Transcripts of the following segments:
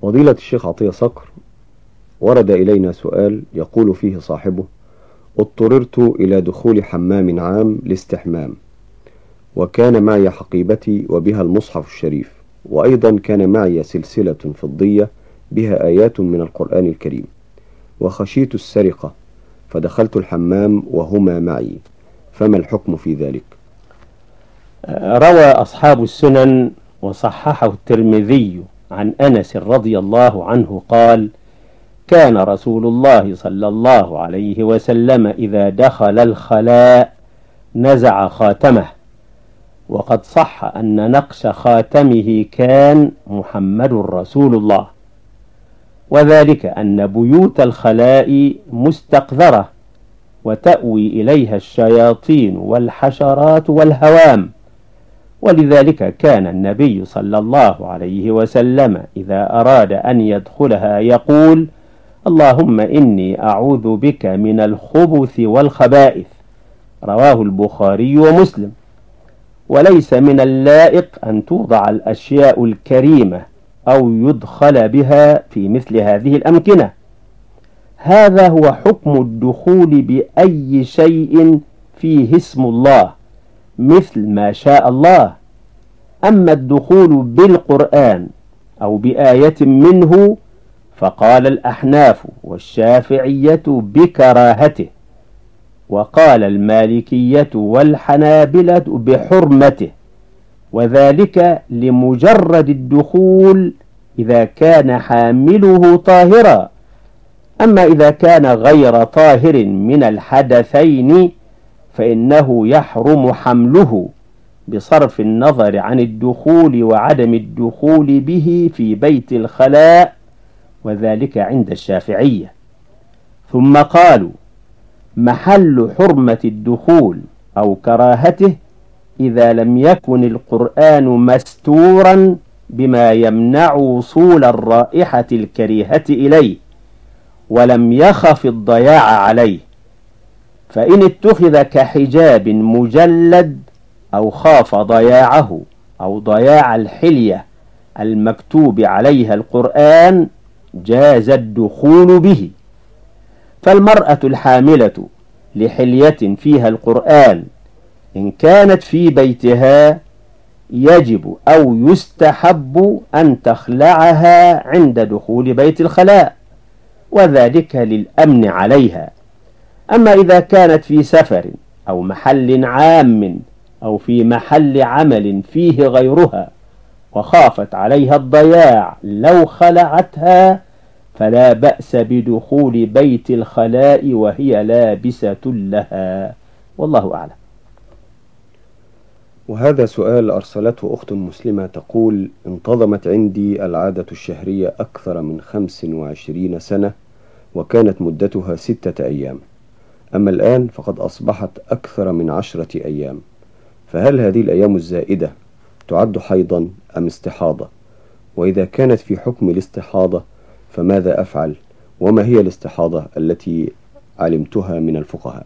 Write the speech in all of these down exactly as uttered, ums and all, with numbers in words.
فضيلة الشيخ عطية صقر، ورد إلينا سؤال يقول فيه صاحبه: اضطررت إلى دخول حمام عام لاستحمام، وكان معي حقيبتي وبها المصحف الشريف، وأيضا كان معي سلسلة فضية بها آيات من القرآن الكريم، وخشيت السرقة فدخلت الحمام وهما معي، فما الحكم في ذلك؟ روى أصحاب السنن وصححه الترمذي عن أنس رضي الله عنه قال: كان رسول الله صلى الله عليه وسلم إذا دخل الخلاء نزع خاتمه، وقد صح أن نقش خاتمه كان محمد رسول الله، وذلك أن بيوت الخلاء مستقذرة وتأوي إليها الشياطين والحشرات والهوام، ولذلك كان النبي صلى الله عليه وسلم إذا أراد أن يدخلها يقول: اللهم إني أعوذ بك من الخبث والخبائث. رواه البخاري ومسلم. وليس من اللائق أن توضع الأشياء الكريمة أو يدخل بها في مثل هذه الأمكنة. هذا هو حكم الدخول بأي شيء فيه اسم الله مثل ما شاء الله. أما الدخول بالقرآن أو بآية منه فقال الأحناف والشافعية بكراهته، وقال المالكية والحنابلة بحرمته، وذلك لمجرد الدخول إذا كان حامله طاهرا. أما إذا كان غير طاهر من الحدثين فإنه يحرم حمله بصرف النظر عن الدخول وعدم الدخول به في بيت الخلاء، وذلك عند الشافعية. ثم قالوا: محل حرمة الدخول أو كراهته إذا لم يكن القرآن مستورا بما يمنع وصول الرائحة الكريهة إليه، ولم يخف الضياع عليه، فإن اتخذ كحجاب مجلد أو خاف ضياعه أو ضياع الحلية المكتوب عليها القرآن جاز الدخول به. فالمرأة الحاملة لحلية فيها القرآن إن كانت في بيتها يجب أو يستحب أن تخلعها عند دخول بيت الخلاء، وذلك للأمن عليها. أما إذا كانت في سفر أو محل عام أو في محل عمل فيه غيرها وخافت عليها الضياع لو خلعتها فلا بأس بدخول بيت الخلاء وهي لابسة لها، والله أعلم. وهذا سؤال أرسلته أخت مسلمة تقول: انتظمت عندي العادة الشهرية أكثر من خمس وعشرين سنة، وكانت مدتها ستة أيام، أما الآن فقد أصبحت أكثر من عشرة أيام، فهل هذه الأيام الزائدة تعد حيضا أم استحاضة؟ وإذا كانت في حكم الاستحاضة فماذا أفعل؟ وما هي الاستحاضة التي علمتها من الفقهاء؟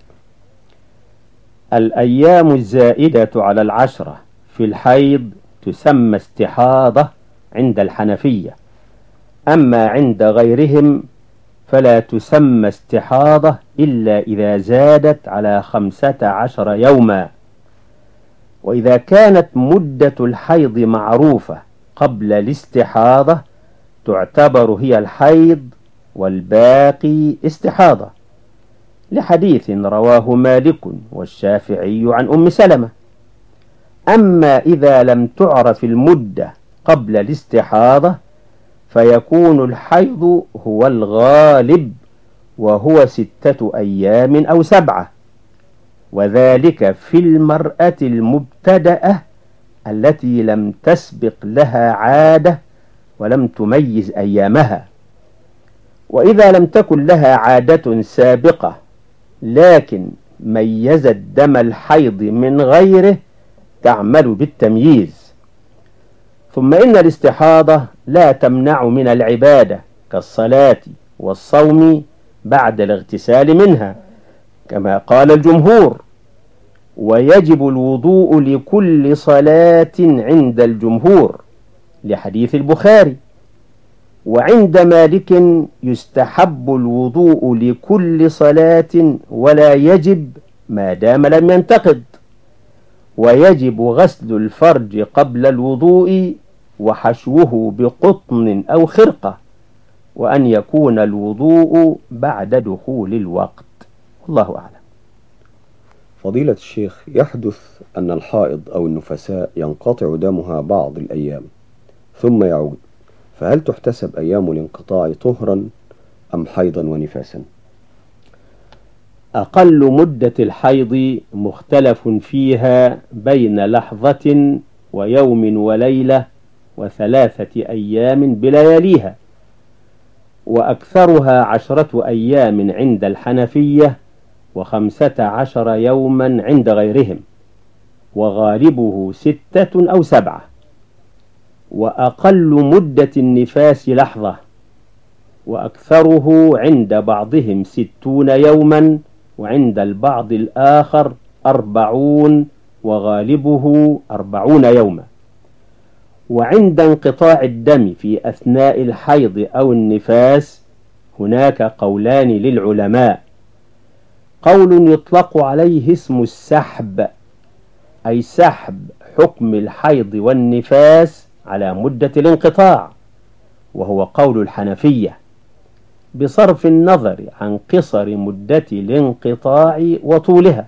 الأيام الزائدة على العشرة في الحيض تسمى استحاضة عند الحنفية، أما عند غيرهم فلا تسمى استحاضة إلا إذا زادت على خمسة عشر يوما. وإذا كانت مدة الحيض معروفة قبل الاستحاضة تعتبر هي الحيض والباقي استحاضة، لحديث رواه مالك والشافعي عن أم سلمة. أما إذا لم تعرف المدة قبل الاستحاضة فيكون الحيض هو الغالب، وهو ستة أيام أو سبعة، وذلك في المرأة المبتدأة التي لم تسبق لها عادة ولم تميز أيامها. وإذا لم تكن لها عادة سابقة لكن ميزت دم الحيض من غيره تعمل بالتمييز. ثم إن الاستحاضة لا تمنع من العبادة كالصلاة والصوم بعد الاغتسال منها كما قال الجمهور، ويجب الوضوء لكل صلاة عند الجمهور لحديث البخاري. وعند مالك يستحب الوضوء لكل صلاة ولا يجب ما دام لم ينتقد، ويجب غسل الفرج قبل الوضوء وحشوه بقطن أو خرقة، وأن يكون الوضوء بعد دخول الوقت. والله أعلم. فضيلة الشيخ، يحدث أن الحائض أو النفساء ينقطع دمها بعض الأيام ثم يعود، فهل تحتسب أيام الانقطاع طهرا أم حيضا ونفاسا؟ أقل مدة الحيض مختلف فيها بين لحظة ويوم وليلة وثلاثة أيام بلياليها، وأكثرها عشرة أيام عند الحنفية وخمسة عشر يوما عند غيرهم، وغالبه ستة أو سبعة. وأقل مدة النفاس لحظة، وأكثره عند بعضهم ستون يوما وعند البعض الآخر أربعون وغالبه أربعون يوما. وعند انقطاع الدم في أثناء الحيض أو النفاس هناك قولان للعلماء: قول يطلق عليه اسم السحب، أي سحب حكم الحيض والنفاس على مدة الانقطاع، وهو قول الحنفية بصرف النظر عن قصر مدة الانقطاع وطولها.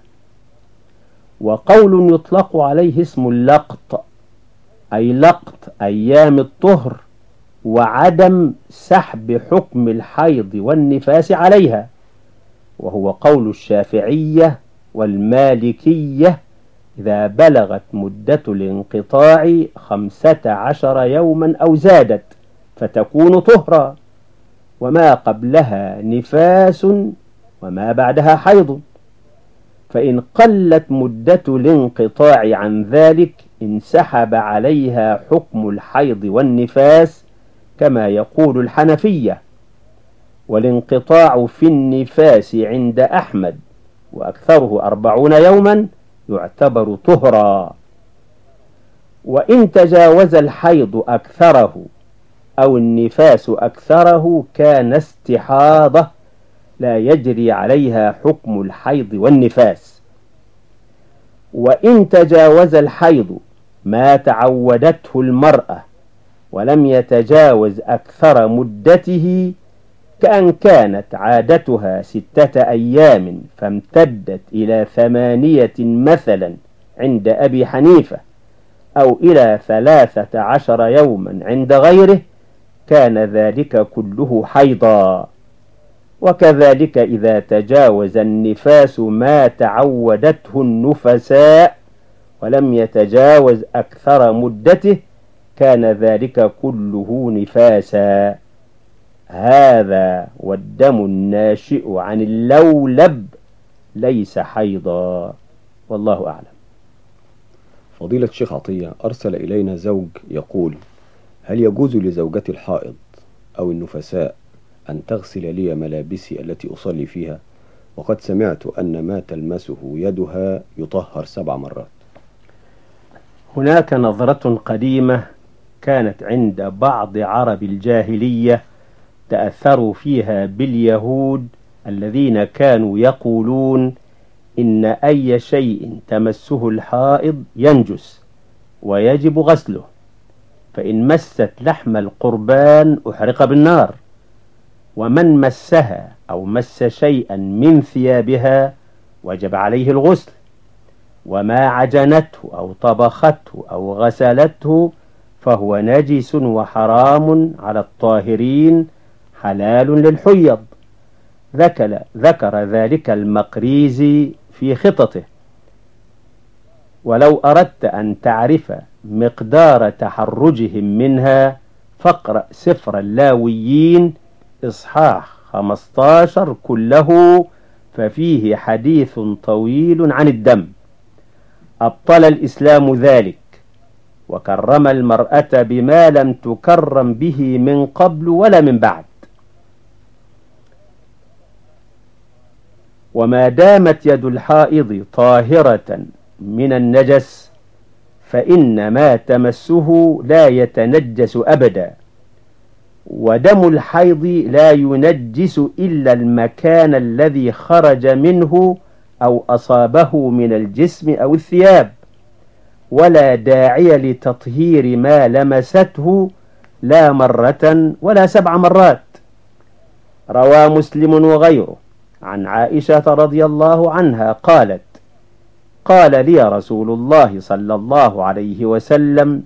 وقول يطلق عليه اسم اللقط، أي لقط أيام الطهر وعدم سحب حكم الحيض والنفاس عليها، وهو قول الشافعية والمالكية إذا بلغت مدة الانقطاع خمسة عشر يوما أو زادت فتكون طهرا، وما قبلها نفاس وما بعدها حيض. فإن قلت مدة الانقطاع عن ذلك انسحب عليها حكم الحيض والنفاس كما يقول الحنفية. والانقطاع في النفاس عند أحمد وأكثره أربعون يوما يعتبر طهرا. وإن تجاوز الحيض أكثره أو النفاس أكثره كان استحاضة لا يجري عليها حكم الحيض والنفاس. وإن تجاوز الحيض ما تعودته المرأة ولم يتجاوز أكثر مدته، كأن كانت عادتها ستة أيام فامتدت إلى ثمانية مثلا عند أبي حنيفة، أو إلى ثلاثة عشر يوما عند غيره، كان ذلك كله حيضا. وكذلك إذا تجاوز النفاس ما تعودته النفساء ولم يتجاوز أكثر مدته، كان ذلك كله نفاسا. هذا والدم الناشئ عن اللولب ليس حيضا، والله أعلم. فضيلة الشيخ عطية، أرسل إلينا زوج يقول: هل يجوز لزوجتي الحائض أو النفساء أن تغسل لي ملابسي التي أصلي فيها، وقد سمعت أن ما تلمسه يدها يطهر سبع مرات؟ هناك نظرة قديمة كانت عند بعض عرب الجاهلية تأثروا فيها باليهود الذين كانوا يقولون إن أي شيء تمسه الحائض ينجس ويجب غسله، فإن مست لحم القربان أحرق بالنار، ومن مسها أو مس شيئا من ثيابها وجب عليه الغسل، وما عجنته أو طبخته أو غسلته فهو نجس وحرام على الطاهرين حلال للحيض. ذكر, ذكر ذلك المقريزي في خططه. ولو أردت أن تعرف مقدار تحرجهم منها فاقرأ سفر اللاويين إصحاح خمسة عشر كله، ففيه حديث طويل عن الدم. أبطل الإسلام ذلك وكرم المرأة بما لم تكرم به من قبل ولا من بعد. وما دامت يد الحائض طاهرة من النجس فإن ما تمسه لا يتنجس أبدا، ودم الحيض لا ينجس إلا المكان الذي خرج منه أو أصابه من الجسم أو الثياب، ولا داعي لتطهير ما لمسته لا مرة ولا سبع مرات. روى مسلم وغيره عن عائشة رضي الله عنها قالت: قال لي رسول الله صلى الله عليه وسلم: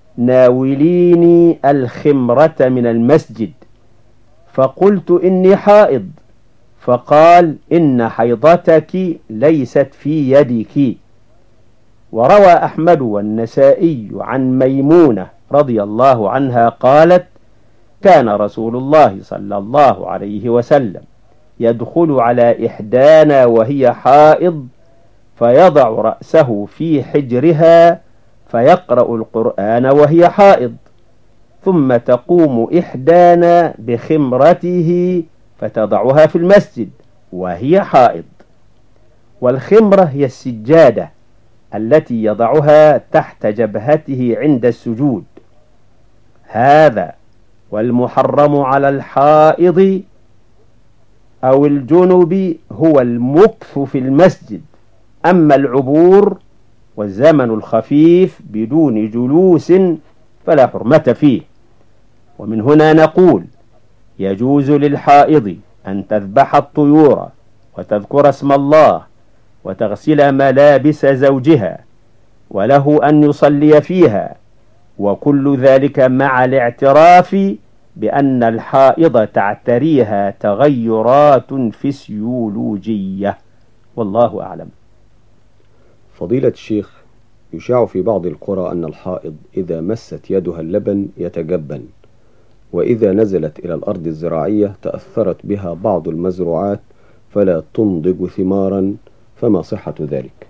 ناوليني الخمرة من المسجد، فقلت: إني حائض، فقال: إن حيضتك ليست في يدك. وروى أحمد والنسائي عن ميمونة رضي الله عنها قالت: كان رسول الله صلى الله عليه وسلم يدخل على إحدانا وهي حائض، فيضع رأسه في حجرها فيقرأ القرآن وهي حائض، ثم تقوم إحدانا بخمرته فتضعها في المسجد وهي حائض. والخمرة هي السجادة التي يضعها تحت جبهته عند السجود. هذا والمحرم على الحائض أو الجنب هو المكث في المسجد، أما العبور والزمن الخفيف بدون جلوس فلا حرمة فيه. ومن هنا نقول: يجوز للحائض أن تذبح الطيور وتذكر اسم الله وتغسل ملابس زوجها، وله أن يصلي فيها، وكل ذلك مع الاعتراف بأن الحائض تعتريها تغيرات فسيولوجية، والله أعلم. فضيلة الشيخ، يشاع في بعض القرى أن الحائض إذا مست يدها اللبن يتجبن، وإذا نزلت إلى الأرض الزراعية تأثرت بها بعض المزروعات فلا تنضج ثمارا، فما صحة ذلك؟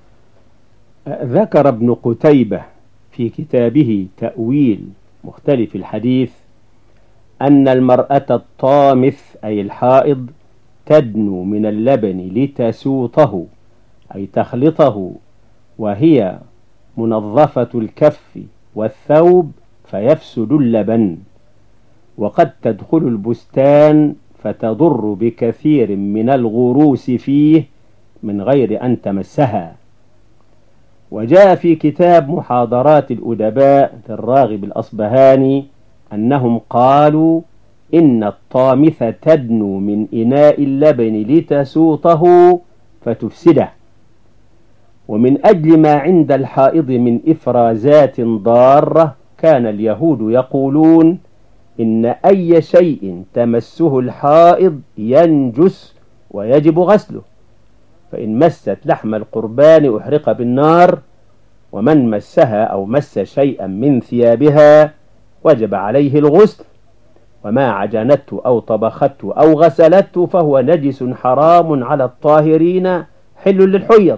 ذكر ابن قتيبة في كتابه تأويل مختلف الحديث أن المرأة الطامث أي الحائض تدنو من اللبن لتسوطه أي تخلطه وهي منظفة الكف والثوب فيفسد اللبن، وقد تدخل البستان فتضر بكثير من الغروس فيه من غير أن تمسها. وجاء في كتاب محاضرات الأدباء للراغب الأصبهاني أنهم قالوا إن الطامثة تدنو من إناء اللبن لتسوطه فتفسده. ومن أجل ما عند الحائض من إفرازات ضارة كان اليهود يقولون إن أي شيء تمسه الحائض ينجس ويجب غسله، فإن مست لحم القربان أحرق بالنار، ومن مسها أو مس شيئا من ثيابها وجب عليه الغسل، وما عجنته أو طبخته أو غسلته فهو نجس حرام على الطاهرين حل للحيض.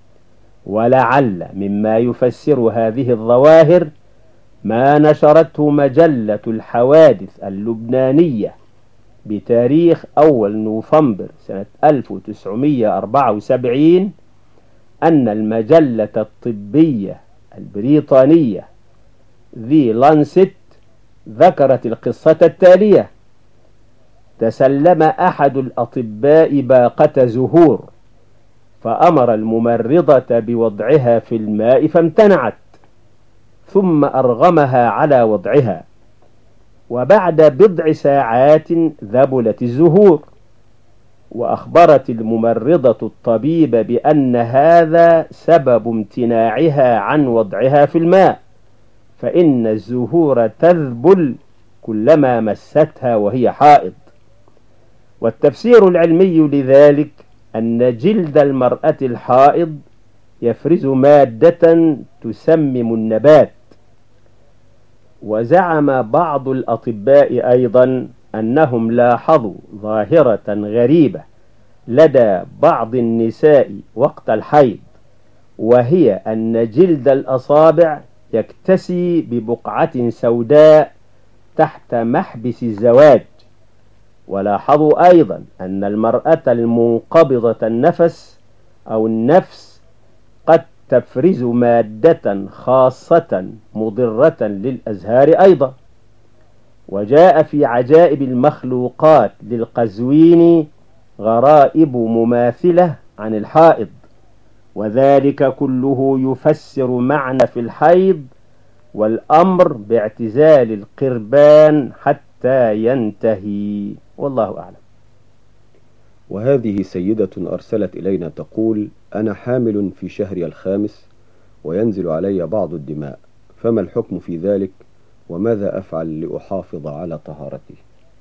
ولعل مما يفسر هذه الظواهر ما نشرته مجلة الحوادث اللبنانية بتاريخ أول نوفمبر سنة ألف وتسعمائة وأربعة وسبعين أن المجلة الطبية البريطانية ذي لانست ذكرت القصة التالية: تسلم أحد الأطباء باقة زهور فأمر الممرضة بوضعها في الماء فامتنعت، ثم أرغمها على وضعها، وبعد بضع ساعات ذبلت الزهور، وأخبرت الممرضة الطبيب بأن هذا سبب امتناعها عن وضعها في الماء، فإن الزهور تذبل كلما مستها وهي حائض. والتفسير العلمي لذلك أن جلد المرأة الحائض يفرز مادة تسمم النبات. وزعم بعض الأطباء أيضا أنهم لاحظوا ظاهرة غريبة لدى بعض النساء وقت الحيض، وهي أن جلد الأصابع يكتسي ببقعة سوداء تحت محبس الزواج. ولاحظوا أيضا أن المرأة المنقبضة النفس أو النفس قد تفرز مادة خاصة مضرة للأزهار أيضا. وجاء في عجائب المخلوقات للقزويني غرائب مماثلة عن الحائض، وذلك كله يفسر معنى في الحيض والأمر باعتزال القربان حتى ينتهي، والله أعلم. وهذه سيدة أرسلت إلينا تقول: أنا حامل في شهري الخامس وينزل علي بعض الدماء، فما الحكم في ذلك وماذا أفعل لأحافظ على طهارتي؟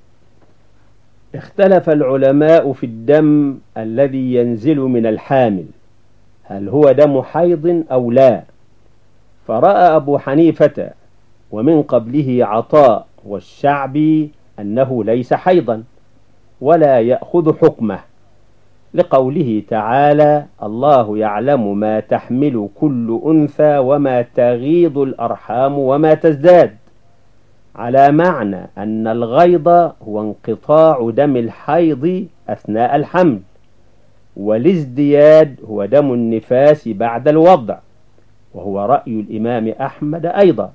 اختلف العلماء في الدم الذي ينزل من الحامل، هل هو دم حيض أو لا؟ فرأى أبو حنيفة ومن قبله عطاء والشعبي أنه ليس حيضا ولا يأخذ حكمه، لقوله تعالى: الله يعلم ما تحمل كل أنثى وما تغيض الأرحام وما تزداد، على معنى أن الغيض هو انقطاع دم الحيض أثناء الحمل، والازدياد هو دم النفاس بعد الوضع، وهو رأي الإمام أحمد أيضا.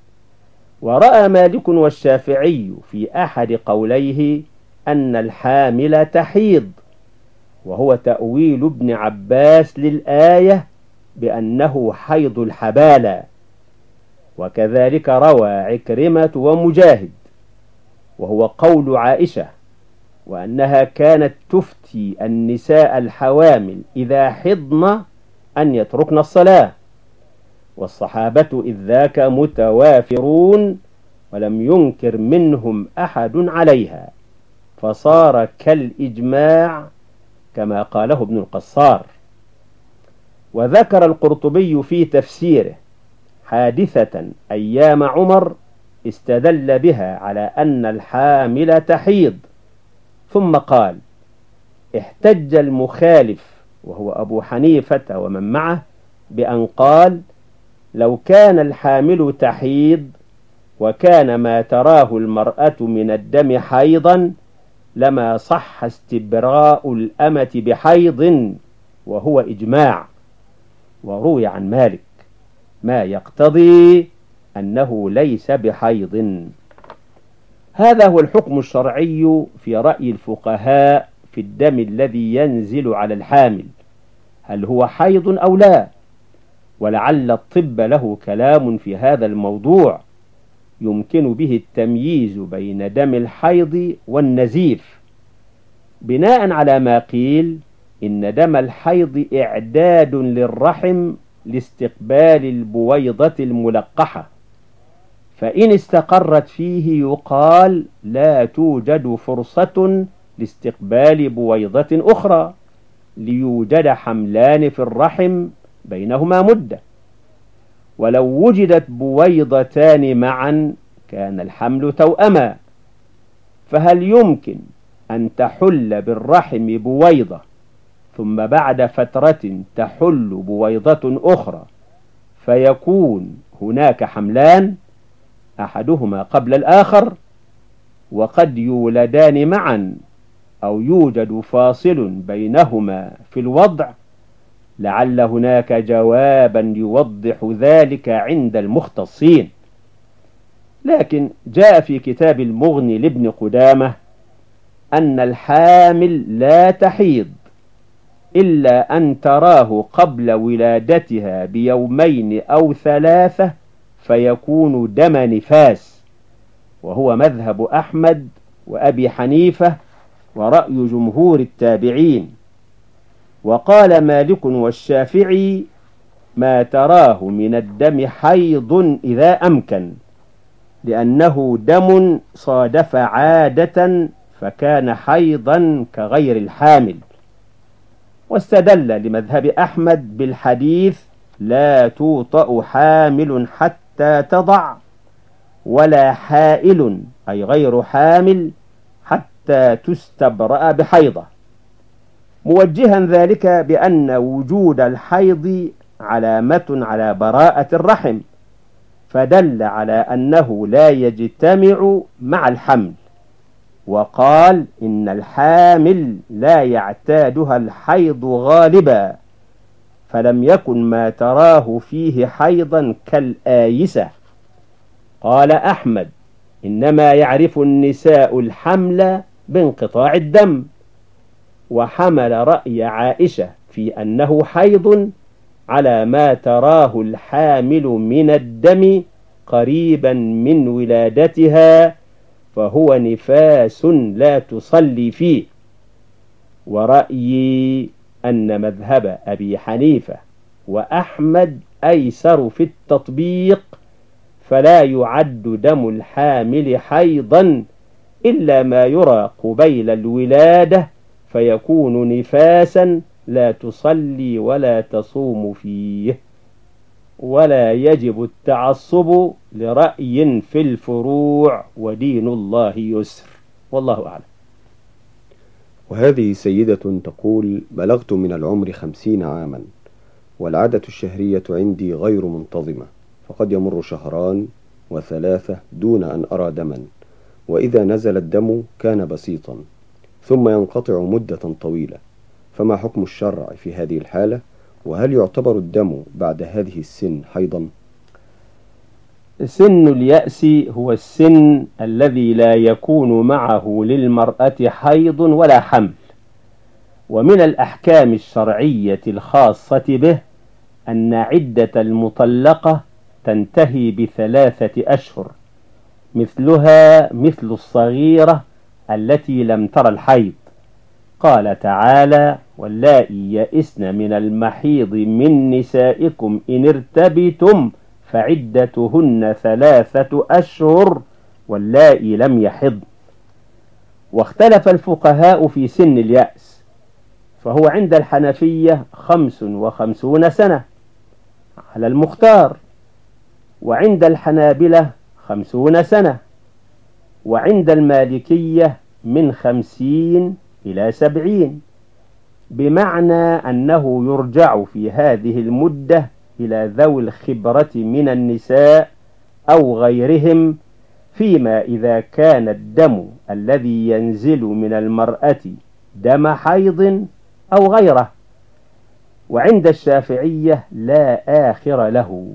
ورأى مالك والشافعي في أحد قوليه أن الحامل تحيض، وهو تأويل ابن عباس للآية بأنه حيض الحبالة، وكذلك روى عكرمة ومجاهد، وهو قول عائشة، وأنها كانت تفتي النساء الحوامل إذا حضن أن يتركن الصلاة، والصحابة إذ ذاك متوافرون ولم ينكر منهم أحد عليها، فصار كالإجماع كما قاله ابن القصار. وذكر القرطبي في تفسيره حادثة أيام عمر استدل بها على أن الحامل تحيض، ثم قال: احتج المخالف وهو أبو حنيفة ومن معه بأن قال: لو كان الحامل تحيض وكان ما تراه المرأة من الدم حيضا لما صح استبراء الأمة بحيض، وهو إجماع. وروي عن مالك ما يقتضي أنه ليس بحيض. هذا هو الحكم الشرعي في رأي الفقهاء في الدم الذي ينزل على الحامل، هل هو حيض أو لا؟ ولعل الطب له كلام في هذا الموضوع يمكن به التمييز بين دم الحيض والنزيف، بناء على ما قيل إن دم الحيض إعداد للرحم لاستقبال البويضة الملقحة، فإن استقرت فيه يقال لا توجد فرصة لاستقبال بويضة أخرى ليوجد حملان في الرحم بينهما مدة، ولو وجدت بويضتان معا كان الحمل توأما، فهل يمكن أن تحل بالرحم بويضة ثم بعد فترة تحل بويضة أخرى فيكون هناك حملان أحدهما قبل الآخر؟ وقد يولدان معا أو يوجد فاصل بينهما في الوضع، لعل هناك جوابا يوضح ذلك عند المختصين. لكن جاء في كتاب المغني لابن قدامة أن الحامل لا تحيض إلا أن تراه قبل ولادتها بيومين أو ثلاثة فيكون دم نفاس، وهو مذهب أحمد وأبي حنيفة ورأي جمهور التابعين. وقال مالك والشافعي: ما تراه من الدم حيض إذا أمكن، لأنه دم صادف عادة فكان حيضا كغير الحامل. واستدل لمذهب أحمد بالحديث: لا توطأ حامل حتى تضع، ولا حائل أي غير حامل حتى تستبرأ بحيضة، موجها ذلك بأن وجود الحيض علامة على براءة الرحم، فدل على أنه لا يجتمع مع الحمل. وقال: إن الحامل لا يعتادها الحيض غالبا، فلم يكن ما تراه فيه حيضا كالآيسة. قال أحمد: إنما يعرف النساء الحمل بانقطاع الدم، وحمل رأي عائشة في أنه حيض على ما تراه الحامل من الدم قريبا من ولادتها، فهو نفاس لا تصلي فيه. ورأيي أن مذهب أبي حنيفة وأحمد أيسر في التطبيق، فلا يعد دم الحامل حيضا إلا ما يرى قبيل الولادة، فيكون نفاسا لا تصلي ولا تصوم فيه. ولا يجب التعصب لرأي في الفروع، ودين الله يسر، والله أعلم. وهذه سيدة تقول: بلغت من العمر خمسين عاما، والعادة الشهرية عندي غير منتظمة، فقد يمر شهران وثلاثة دون أن أرى دما، وإذا نزل الدم كان بسيطا ثم ينقطع مدة طويلة، فما حكم الشرع في هذه الحالة؟ وهل يعتبر الدم بعد هذه السن حيضا؟ سن اليأس هو السن الذي لا يكون معه للمرأة حيض ولا حمل. ومن الأحكام الشرعية الخاصة به أن عدة المطلقة تنتهي بثلاثة أشهر، مثلها مثل الصغيرة التي لم تر الحيض. قال تعالى: واللائي يئسن من المحيض من نسائكم إن ارتبتم فعدتهن ثلاثة أشهر واللائي لم يحضن. واختلف الفقهاء في سن اليأس، فهو عند الحنفية خمس وخمسون سنة على المختار، وعند الحنابلة خمسون سنة، وعند المالكية من خمسين إلى سبعين، بمعنى أنه يرجع في هذه المدة إلى ذوي الخبرة من النساء أو غيرهم، فيما إذا كان الدم الذي ينزل من المرأة دم حيض أو غيره. وعند الشافعية لا آخر له،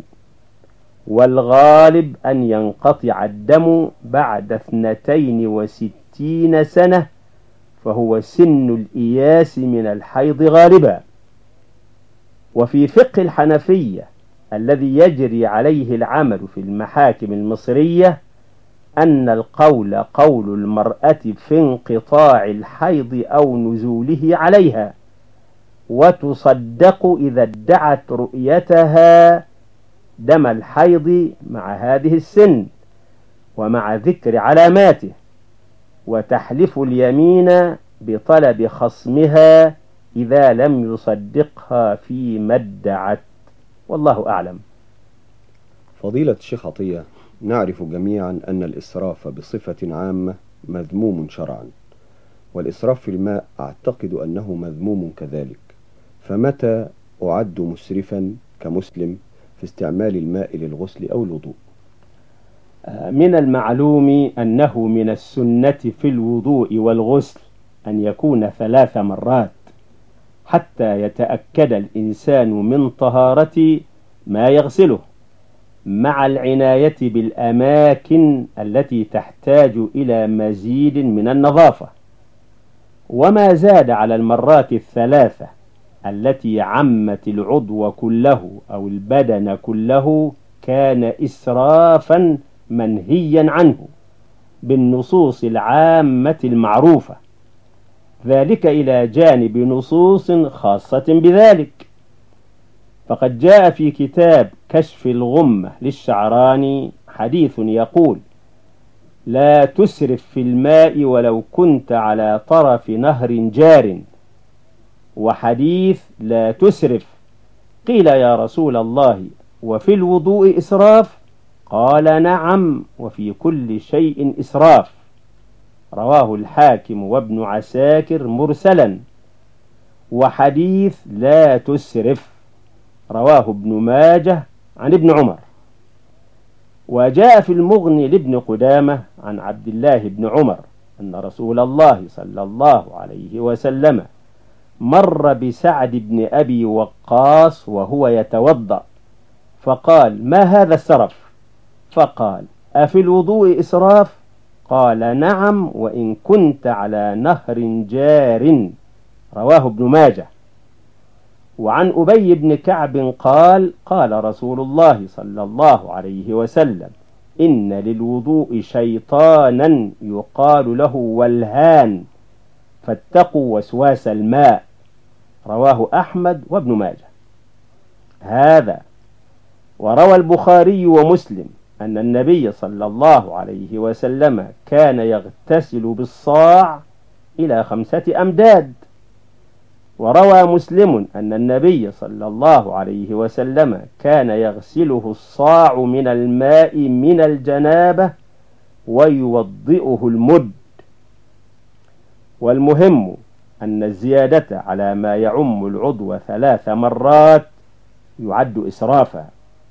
والغالب أن ينقطع الدم بعد اثنتين وستين سنة، فهو سن الإياس من الحيض غالبا. وفي فقه الحنفية الذي يجري عليه العمل في المحاكم المصرية أن القول قول المرأة في انقطاع الحيض أو نزوله عليها، وتصدق إذا ادعت رؤيتها دم الحيض مع هذه السن ومع ذكر علاماته، وتحلف اليمين بطلب خصمها إذا لم يصدقها فيما ادعت، والله أعلم. فضيلة الشيخ عطية، نعرف جميعا أن الإسراف بصفة عامة مذموم شرعا، والإسراف في الماء أعتقد أنه مذموم كذلك، فمتى أعد مسرفا كمسلم في استعمال الماء للغسل أو الوضوء؟ من المعلوم أنه من السنة في الوضوء والغسل أن يكون ثلاث مرات، حتى يتأكد الإنسان من طهارة ما يغسله، مع العناية بالأماكن التي تحتاج إلى مزيد من النظافة. وما زاد على المرات الثلاثة التي عمت العضو كله أو البدن كله كان إسرافا منهيا عنه بالنصوص العامة المعروفة، ذلك إلى جانب نصوص خاصة بذلك. فقد جاء في كتاب كشف الغمة للشعراني حديث يقول: لا تسرف في الماء ولو كنت على طرف نهر جار. وحديث لا تسرف، قيل يا رسول الله وفي الوضوء إسراف؟ قال نعم، وفي كل شيء إسراف. رواه الحاكم وابن عساكر مرسلا. وحديث لا تسرف رواه ابن ماجه عن ابن عمر. وجاء في المغني لابن قدامة عن عبد الله بن عمر أن رسول الله صلى الله عليه وسلم مر بسعد بن أبي وقاص وهو يتوضأ، فقال: ما هذا السرف؟ فقال: أفي الوضوء إسراف؟ قال نعم، وإن كنت على نهر جار. رواه ابن ماجه. وعن أبي بن كعب قال قال رسول الله صلى الله عليه وسلم: إن للوضوء شيطانا يقال له ولهان، فاتقوا وسواس الماء. رواه أحمد وابن ماجه. هذا وروى البخاري ومسلم أن النبي صلى الله عليه وسلم كان يغتسل بالصاع إلى خمسة أمداد. وروى مسلم أن النبي صلى الله عليه وسلم كان يغسله الصاع من الماء من الجنابة ويوضئه المد. والمهم أن الزيادة على ما يعم العضو ثلاث مرات يعد إسرافا.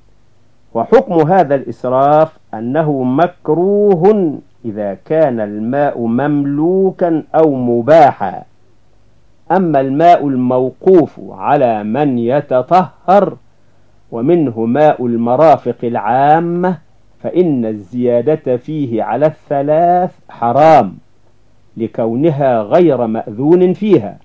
وحكم هذا الإسراف أنه مكروه إذا كان الماء مملوكا أو مباحا. أما الماء الموقوف على من يتطهر ومنه ماء المرافق العامة فإن الزيادة فيه على الثلاث حرام لكونها غير مأذون فيها.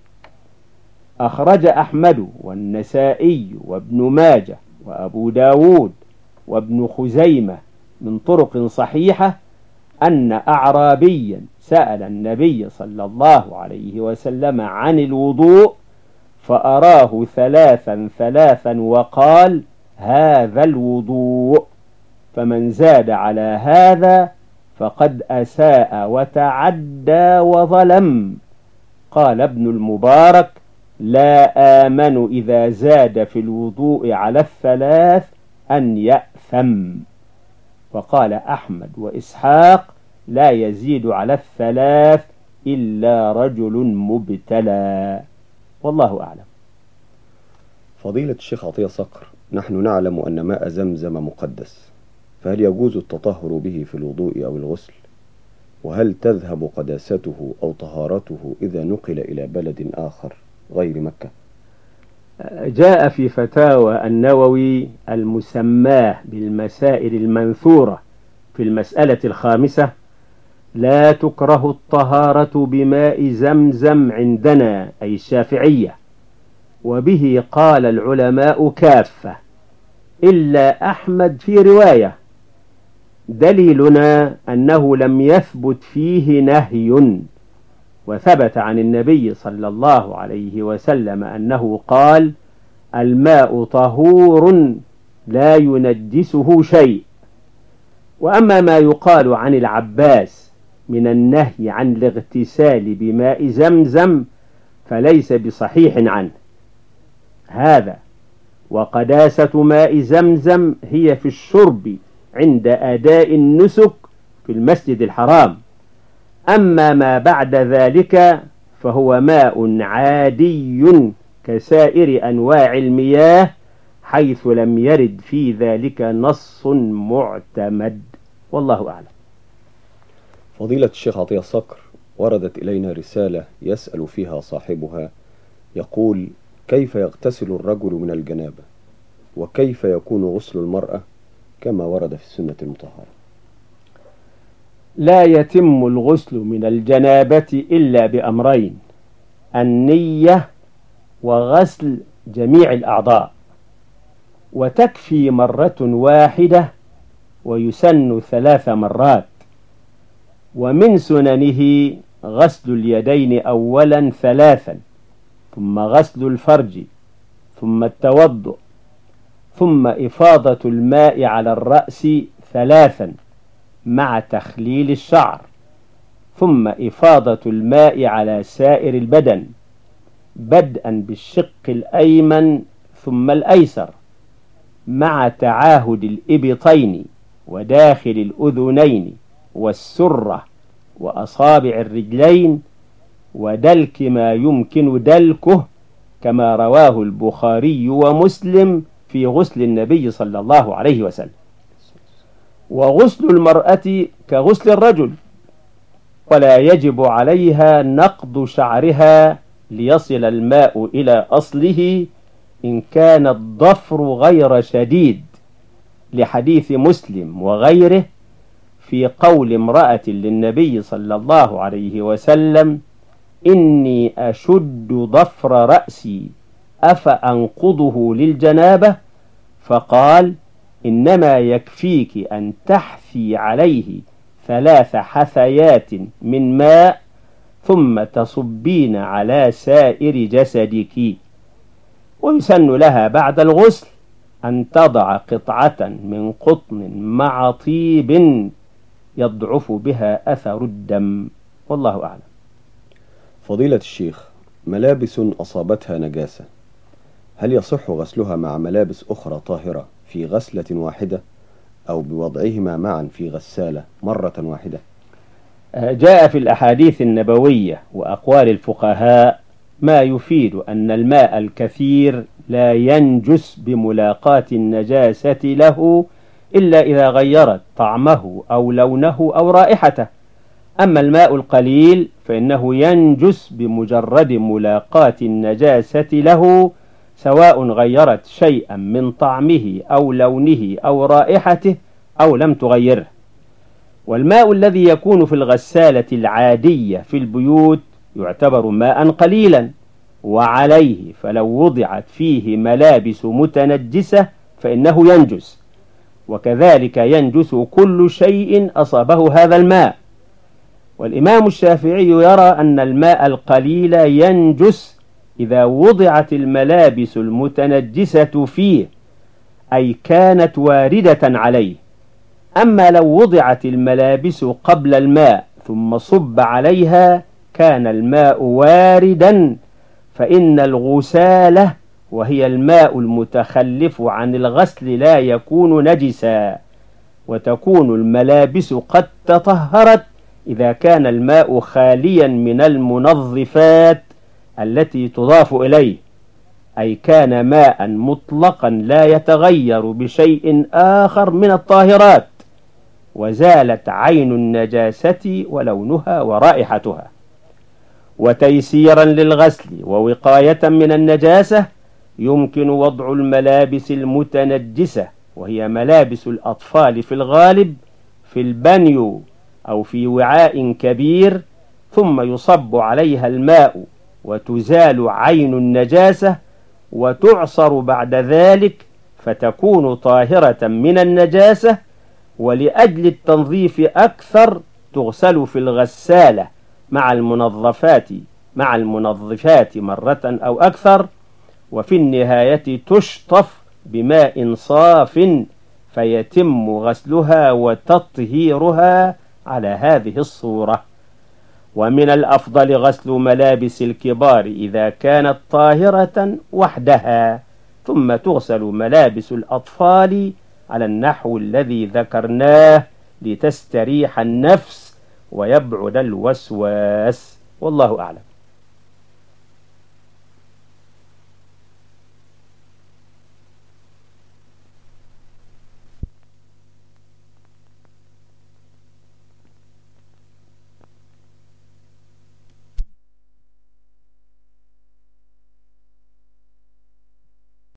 أخرج أحمد والنسائي وابن ماجه وأبو داود وابن خزيمة من طرق صحيحة أن أعرابيا سأل النبي صلى الله عليه وسلم عن الوضوء فأراه ثلاثا ثلاثا وقال: هذا الوضوء، فمن زاد على هذا فقد أساء وتعدى وظلم. قال ابن المبارك: لا آمن إذا زاد في الوضوء على الثلاث أن يأثم. وقال أحمد وإسحاق: لا يزيد على الثلاث إلا رجل مبتلى. والله أعلم. فضيلة الشيخ عطية صقر، نحن نعلم أن ماء زمزم مقدس، فهل يجوز التطهر به في الوضوء أو الغسل؟ وهل تذهب قداسته أو طهارته إذا نقل إلى بلد آخر غير مكة؟ جاء في فتاوى النووي المسماه بالمسائل المنثورة في المسألة الخامسة: لا تكره الطهارة بماء زمزم عندنا، أي الشافعية، وبه قال العلماء كافة إلا أحمد في رواية. دليلنا أنه لم يثبت فيه نهي، وثبت عن النبي صلى الله عليه وسلم أنه قال: الماء طهور لا ينجسه شيء. وأما ما يقال عن العباس من النهي عن الاغتسال بماء زمزم فليس بصحيح عنه. هذا وقداسة ماء زمزم هي في الشرب عند أداء النسك في المسجد الحرام. أما ما بعد ذلك فهو ماء عادي كسائر أنواع المياه، حيث لم يرد في ذلك نص معتمد. والله أعلم. فضيلة الشيخ عطية الصقر، وردت إلينا رسالة يسأل فيها صاحبها يقول: كيف يغتسل الرجل من الجنابة؟ وكيف يكون غسل المرأة كما ورد في السنة المطهرة؟ لا يتم الغسل من الجنابة إلا بأمرين: النية وغسل جميع الأعضاء، وتكفي مرة واحدة ويسن ثلاث مرات. ومن سننه غسل اليدين أولا ثلاثا، ثم غسل الفرج، ثم التوضؤ، ثم إفاضة الماء على الرأس ثلاثا مع تخليل الشعر، ثم إفاضة الماء على سائر البدن بدءا بالشق الأيمن ثم الأيسر، مع تعاهد الإبطين وداخل الأذنين والسرة وأصابع الرجلين، ودلك ما يمكن دلكه كما رواه البخاري ومسلم في غسل النبي صلى الله عليه وسلم. وغسل المرأة كغسل الرجل، ولا يجب عليها نقض شعرها ليصل الماء إلى أصله إن كان الضفر غير شديد، لحديث مسلم وغيره: في قول امرأة للنبي صلى الله عليه وسلم: إني أشد ضفر رأسي أفأنقضه للجنابة؟ فقال: إنما يكفيك أن تحثي عليه ثلاث حثيات من ماء ثم تصبين على سائر جسدك. ويسن لها بعد الغسل أن تضع قطعة من قطن مع طيب يضعف بها أثر الدم، والله أعلم. فضيلة الشيخ، ملابس أصابتها نجاسة، هل يصح غسلها مع ملابس أخرى طاهرة في غسلة واحدة أو بوضعهما معا في غسالة مرة واحدة؟ جاء في الأحاديث النبوية وأقوال الفقهاء ما يفيد أن الماء الكثير لا ينجس بملاقاة النجاسة له إلا إذا غيرت طعمه أو لونه أو رائحته. أما الماء القليل فإنه ينجس بمجرد ملاقاة النجاسة له، سواء غيرت شيئا من طعمه أو لونه أو رائحته أو لم تغيره. والماء الذي يكون في الغسالة العادية في البيوت يعتبر ماء قليلا، وعليه فلو وضعت فيه ملابس متنجسة فإنه ينجس، وكذلك ينجس كل شيء أصابه هذا الماء. والإمام الشافعي يرى أن الماء القليل ينجس إذا وضعت الملابس المتنجسة فيه، أي كانت واردة عليه. أما لو وضعت الملابس قبل الماء ثم صب عليها كان الماء واردا، فإن الغسالة وهي الماء المتخلف عن الغسل لا يكون نجسا، وتكون الملابس قد تطهرت إذا كان الماء خاليا من المنظفات التي تضاف إليه، أي كان ماء مطلقا لا يتغير بشيء آخر من الطاهرات، وزالت عين النجاسة ولونها ورائحتها. وتيسيرا للغسل ووقاية من النجاسة يمكن وضع الملابس المتنجسة، وهي ملابس الأطفال في الغالب، في البانيو أو في وعاء كبير، ثم يصب عليها الماء وتزال عين النجاسة وتعصر بعد ذلك فتكون طاهرة من النجاسة. ولأجل التنظيف أكثر تغسل في الغسالة مع المنظفات مع المنظفات مرة أو أكثر، وفي النهاية تشطف بماء صاف فيتم غسلها وتطهيرها على هذه الصورة. ومن الأفضل غسل ملابس الكبار إذا كانت طاهرة وحدها، ثم تغسل ملابس الأطفال على النحو الذي ذكرناه لتستريح النفس ويبعد الوسواس، والله أعلم.